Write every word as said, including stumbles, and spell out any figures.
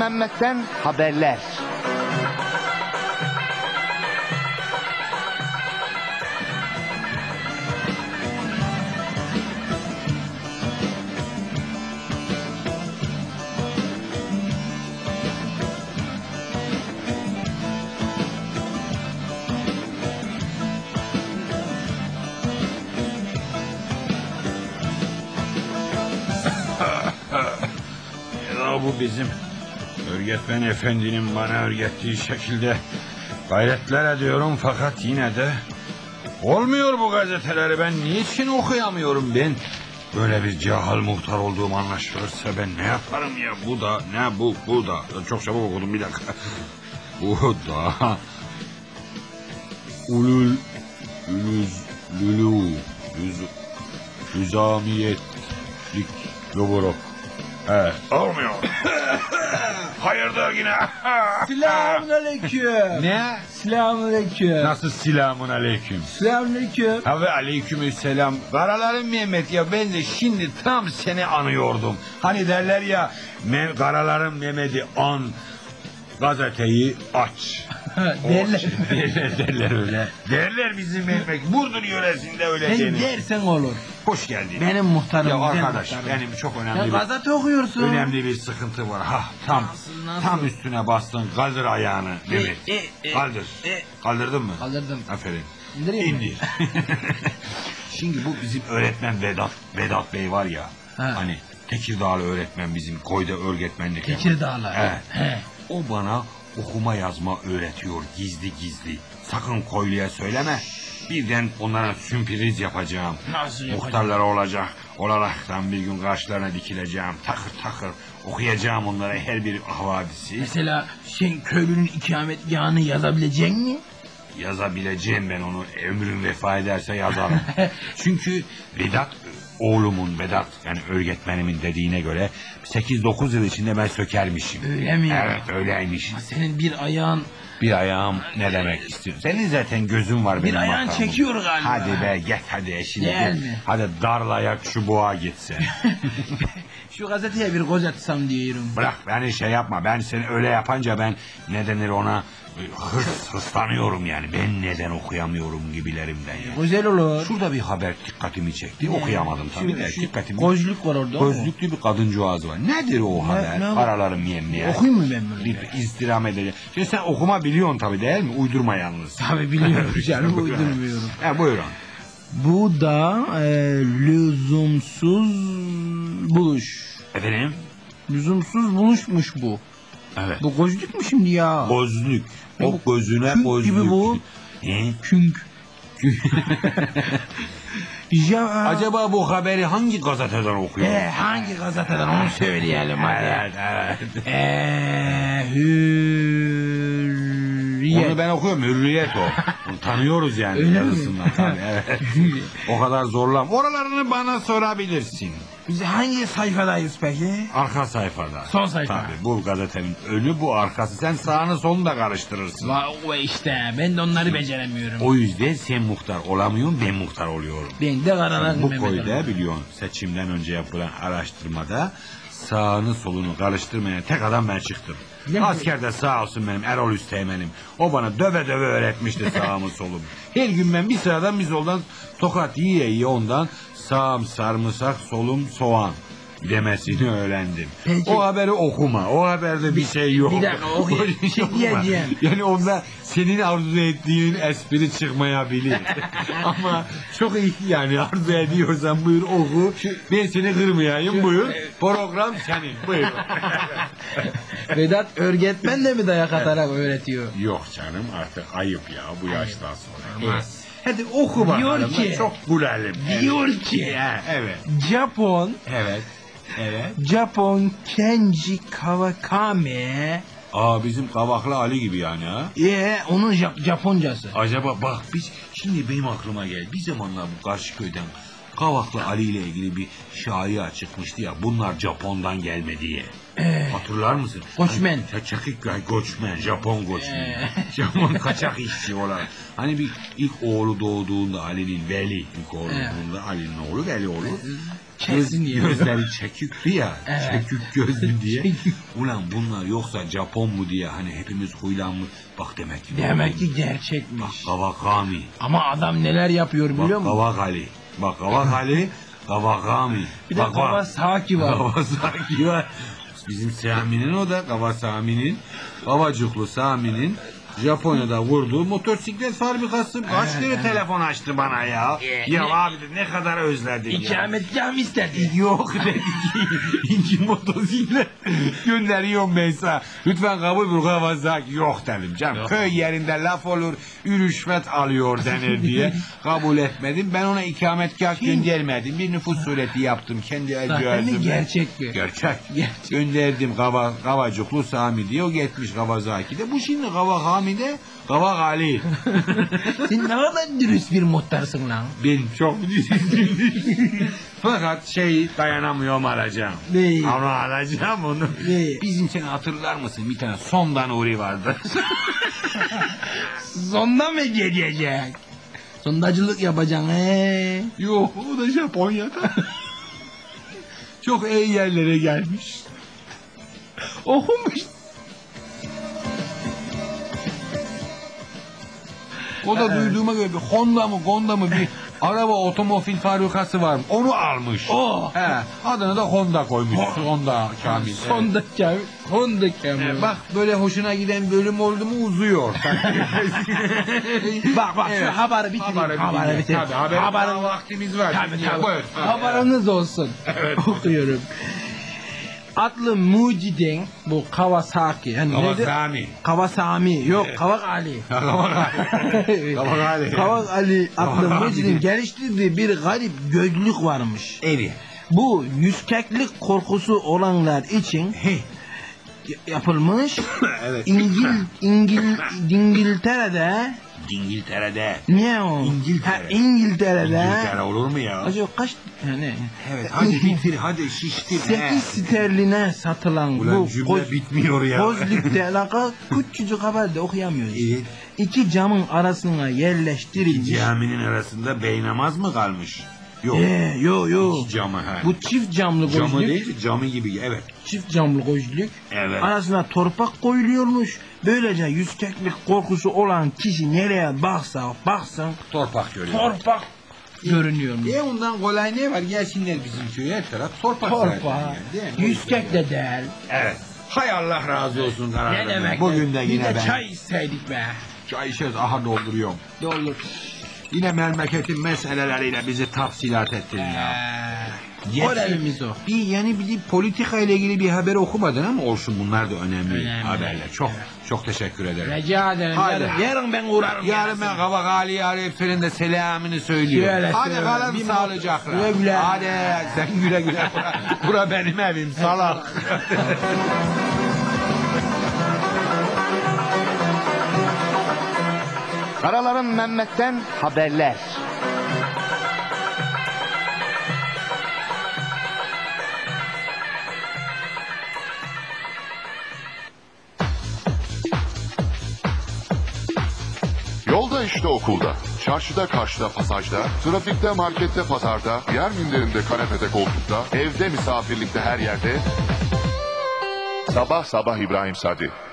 Mehmet'ten haberler. Ya bu bizim öğretmen efendinin bana öğrettiği şekilde gayretler ediyorum, fakat yine de olmuyor bu gazeteleri. Ben niçin okuyamıyorum ben? Böyle bir cahil muhtar olduğum anlaşılırsa ben ne yaparım ya? Bu da ne bu bu da. Çok çabuk okudum, bir dakika. Bu da ulul ülüz lülü yüz yüzamiyetlik yoborok. Evet, olmuyor. Hayırdır yine? Selamünaleyküm. Ne? Selamünaleyküm. Nasıl selamun aleyküm? Selamünaleyküm. Ha ve aleykümselam. Karalarım Mehmet ya, ben de şimdi tam seni anıyordum. Hani derler ya, Me Karalarım Mehmet'i an, gazeteyi aç. derler. derler. Derler öyle. Derler bizim Mehmet. Burdur yöresinde öyle Sen denir. dersen olur. Hoş geldin. Benim muhtarım. Ya güzel arkadaş, muhtarım. benim çok önemli Sen bir... gazete okuyorsun. Önemli bir sıkıntı var. Ha, tam Nasıl, nasıl? tam üstüne bastın. Kaldır ayağını Mehmet. E, e, e, Kaldır. e. Kaldırdın mı? Kaldırdım. Aferin. İndireyim mi? İndir. Şimdi bu bizim öğretmen Vedat. Vedat Bey var ya. Ha. Hani Tekirdağlı öğretmen, bizim koyda öğretmenlik. Tekirdağlı. Evet. He. O bana okuma yazma öğretiyor gizli gizli. Sakın koyluya söyleme. Birden onlara sürpriz yapacağım. Nasıl yapacağım? Muhtarlar olacak olaraktan bir gün karşılarına dikileceğim. Takır takır okuyacağım onlara her bir havadisi. Mesela sen köylünün ikametgahını yazabilecek misin? Yazabileceğim ben onu, ömrüm vefa ederse yazarım. Çünkü Vedat, oğlumun Vedat, yani öğretmenimin dediğine göre sekiz dokuz yıl içinde ben sökermişim. Öyle mi? Evet, öyleymiş. Ama senin bir ayağın... Bir ayağım ne demek istiyorsun? Senin zaten gözün var benim. Bir ayağın makamım. çekiyor galiba. Hadi be, git hadi eşine Gel git. mi? Hadi darlayak çubuğa gitsin. Şu gazeteye bir göz atsam diyorum. Bırak beni şey yapma. Ben seni öyle yapınca ben ne denir ona, hırs, hırslanıyorum yani. Ben neden okuyamıyorum gibilerimden ya. Güzel olur. Şurada bir haber dikkatimi çekti. Okuyamadım tabii de. Dikkatimi. Gözlük var orada. Gözlüklü bir kadıncağız var. Nedir o haber? ne- Paralarım yemliğe. Okuyayım mı ben bunu? Bir istirham edeceğim. Şimdi sen okuma biliyorsun tabii değil mi? Uydurma yalnız. Tabii biliyorum canım, uydurmuyorum. He, buyurun. Bu da e, lüzumsuz buluş. Efendim? Lüzumsuz buluşmuş bu. Evet. Bu gözlük mü şimdi ya? Gözlük. Ya O bu gözüne künk gözlük. gibi bu. He? Künk. Ya. Acaba bu haberi hangi gazeteden okuyor? E, hangi gazeteden onu söyleyelim hadi. Evet, evet. Eee hürriyet. Onu ben okuyorum. Hürriyet o. Onu tanıyoruz yani. Öyle mi? Yazısından tabii. Evet. O kadar zorlam. Oralarını bana sorabilirsin. Biz hangi sayfadayız peki? Arka sayfada. Son sayfa. Tabii, bu gazetenin önü, bu arkası. Sen sağını solunu da karıştırırsın. La o işte ben de onları beceremiyorum. O yüzden sen muhtar olamıyorsun, ben muhtar oluyorum. Ben de Karalar Bu Mehmet koyda Ali. biliyorsun, seçimden önce yapılan araştırmada sağını solunu karıştırmayan tek adam ben çıktım. Ne? Askerde sağ olsun benim Erol Üsteğmen'im. O bana döve döve öğretmişti sağımı solumu. Her gün ben bir sıradan bir soldan tokat yiye yiye ondan sağım sarımsak, solum soğan demesini öğrendim. Peki. O haberi okuma. O haberde bir şey yok. Bir dakika, okuyayım. O Bir şey okuma. diyeceğim. Yani onda senin arzu ettiğin espri çıkmayabilir. Ama çok iyi yani, arzu ediyorsan buyur oku. Ben seni kırmayayım, buyur. Program senin, buyur. Vedat öğretmen de mi dayak atarak öğretiyor? Yok canım, artık ayıp ya bu yaştan sonra. Evet. Evet. Hadi oku bakalım. Diyor ki- Çok gülelim. Diyor ki- Ya, evet. Japon, Evet. Evet. Japon Kenji Kawakame. Aa, bizim Kavaklı Ali gibi yani ha. Ee, onun Jap- Japoncası. Acaba bak biz, şimdi benim aklıma geldi. Bir zamanlar bu Karşыкöy'den Kavaklı Ali ile ilgili bir şaiye çıkmıştı ya. Bunlar Japon'dan gelme diye. Ee, Hatırlar mısın? Göçmen. Hani, çakik göçmen, Japon göçmen. Ee. Japon kaçak işçi olarak. Hani bir ilk oğlu doğduğunda Ali'nin Veli, ilk oğlu Ee. doğduğunda Ali'nin oğlu Veli oğlu. Çeksin diye. Gözleri çekikti ya. Evet. Çekik gözlü diye. Çekik. Ulan bunlar yoksa Japon mu diye hani hepimiz huylanmış. Bak demek ki. Demek ki Bak gerçekmiş. Kawakami. Ama adam neler yapıyor biliyor Bak musun? Kavak Ali. Bak Kavak Ali. Kawakami. Bir de Bak, bak. Kawasaki var. Kawasaki var. Bizim Sami'nin o da Kawasami'nin. Babacıklı Sami'nin Japonya'da vurduğu motosiklet fabrikası. Kaç kere telefon açtı bana ya. Ee, Ya ne? abi de ne kadar özledim ya. İkametgah mı istedi? Yok dedi ki inci motosiklet gönderiyorum ben sana. Lütfen kabul bul Kawasaki. Yok dedim canım. Yok. Köy yerinde laf olur, rüşvet alıyor denir diye kabul etmedim. Ben ona ikametgah göndermedim. Bir nüfus sureti yaptım kendi Sahte mi cihazımla. gerçek mi? Gerçek. Gerçek. Gönderdim Kava, Kavacıklı Sami diye o gitmiş Kawasaki'de. Bu şimdi Kawakami'de Kavak Ali. Sen ne kadar dürüst bir muhtarsın lan. Ben çok fakat şey dayanamıyorum alacağım. Ne? Onu alacağım onu. Ne? Bizim sen hatırlar mısın bir tane Sondan Uri vardı. Sonda mı gelecek? Sondacılık yapacaksın he. Yok o da Japonya'da. Çok iyi yerlere gelmiş. Okumuş. O da duyduğuma göre bir Honda mı Gonda mı bir araba otomobil fabrikası var. Onu almış. Oh. He, adını da Honda koymuş. Honda Kamil. Sonda Kamil. Honda Kamil. He, bak böyle hoşuna giden bölüm oldu mu uzuyor. Bak bak Evet. şu haberi bitireyim. Haberi Haberi bitireyim. bitireyim. Tabii haberin Haberin- daha vaktimiz var. Tabii Ya, tabii. buyur. Haberiniz olsun. Okuyorum. Adlı muciden bu Kawasaki. Yani neydi? Kawasami. Kawasami. Yok Evet. Kavak Ali. Kavak Ali. Kavak Ali. Kavak Ali adlı Kavak Ali. mucidin geliştirdiği bir garip gözlük varmış. Evet. Bu yüzkeklik korkusu olanlar için He. yapılmış. Evet. İngil, İngil, İngiltere'de İngiltere'de. niye o? İngiltere. Ha, İngiltere'de. İngiltere olur mu ya? Acaba kaç yani? Evet hadi bitir hadi şiştir. sekiz sterline satılan Ulan bu cümle koz, bitmiyor ya. kozlükte alaka küçücük haberde okuyamıyoruz. Evet. İki camın arasına yerleştirilmiş. Caminin arasında beynamaz mı kalmış? Yok. Ee, yo yo. İki camı ha. Bu çift camlı camı gözlük. değil de camı gibi evet. Çift camlı gözlük. Evet. Arasına torpak koyuluyormuş. Böylece yüzkeklik korkusu olan kişi nereye baksa baksın Torpak görüyor. torpak görünüyormuş. E ondan kolay ne var? Gelsinler bizim köye her taraf torpak. zaten Torpak. yani, değil mi? Yüzkek de değil. Evet. Hay Allah razı olsun Ne kararlarından. demek? Bugün de Bir yine de ben çay içseydik be. çay içeriz aha dolduruyorum. Doldur. Yine memleketin meseleleriyle bizi tafsilat ettin ya. Ee, Görevimiz o. Bir yeni bir politika ile ilgili bir haber okumadın ama olsun bunlar da önemli, Önemli. haberler. Çok çok teşekkür ederim. Rica ederim. Hadi. Yarın, yarın ben uğrarım. Yarın ben Kavak Ali'yi arayıp senin de selamını söylüyorum. Şöyle Hadi söyle. kalın Bir- sağlıcakla. Güle güle. Hadi sen güle güle. Bura, bura benim evim salak. Karaların Mehmet'ten haberler. Yolda işte okulda, çarşıda karşıda pasajda, trafikte markette pazarda, yer minderinde kanepede koltukta, evde misafirlikte her yerde. Sabah sabah İbrahim Sadi.